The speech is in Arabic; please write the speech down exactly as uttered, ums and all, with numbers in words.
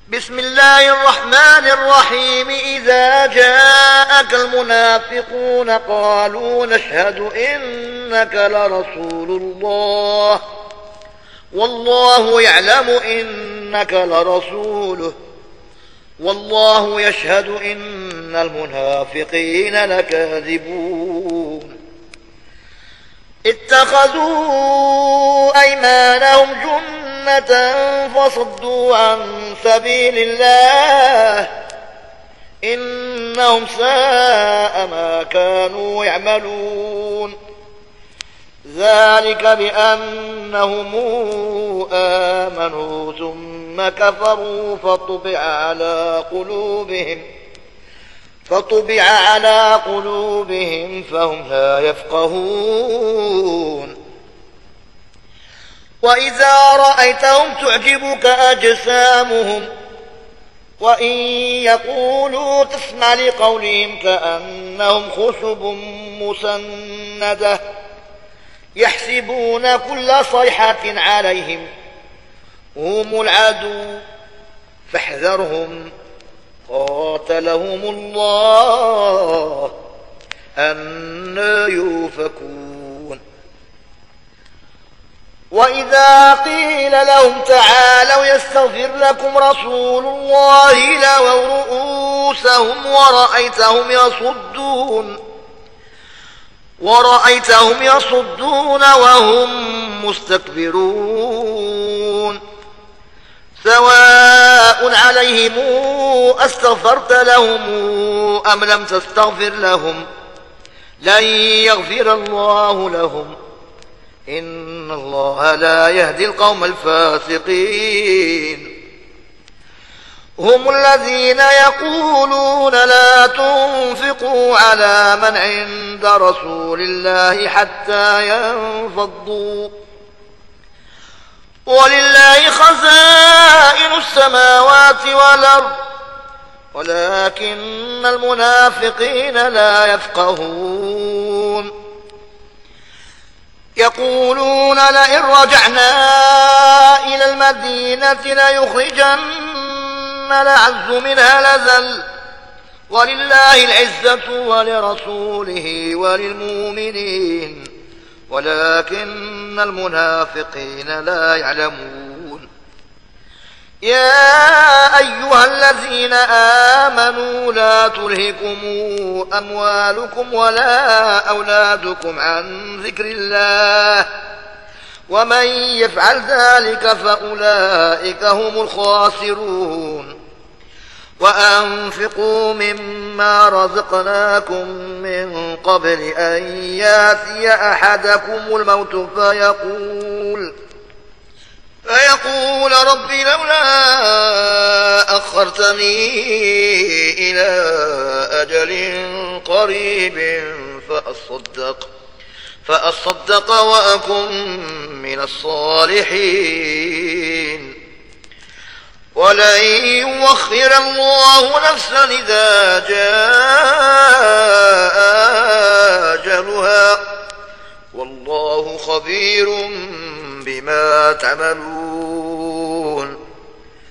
بسم الله الرحمن الرحيم إذا جاءك المنافقون قالوا نشهد إنك لرسول الله والله يعلم إنك لرسوله والله يشهد إن المنافقين لكاذبون اتخذوا أيمانهم جنة فصدوا عن سبيل الله إنهم ساء ما كانوا يعملون ذلك بأنهم آمنوا ثم كفروا فطبع على قلوبهم فطبع على قلوبهم فهم لا يفقهون وإذا رأيتهم تعجبك أجسامهم وإن يقولوا تسمع لقولهم كأنهم خشب مسندة يحسبون كل صيحة عليهم هم العدو فاحذرهم قاتلهم الله أنى يؤفكون وإذا قيل لهم تعالوا يستغفر لكم رسول الله لووا رؤوسهم ورأيتهم يصدون ورأيتهم يصدون وهم مستكبرون سواء عليهم أستغفرت لهم أم لم تستغفر لهم لن يغفر الله لهم إن الله لا يهدي القوم الفاسقين هم الذين يقولون لا تنفقوا على من عند رسول الله حتى ينفضوا ولله خزائن السماوات والأرض ولكن المنافقين لا يفقهون يقولون لئن رجعنا إلى المدينة ليخرجن الأعز منها الأذل ولله العزة ولرسوله وللمؤمنين ولكن المنافقين لا يعلمون يا أيها الذين آمنوا لا تلهكم أموالكم ولا أولادكم عن ذكر الله ومن يفعل ذلك فأولئك هم الخاسرون وأنفقوا مما رزقناكم من قبل أن ياتي أحدكم الموت فيقول فيقول رب لولا أخرتني إلى أجل قريب فأصدق فأصدق وأكن من الصالحين ولن يؤخر الله نفسا إذا جاء أجلها والله خبير بما تعملون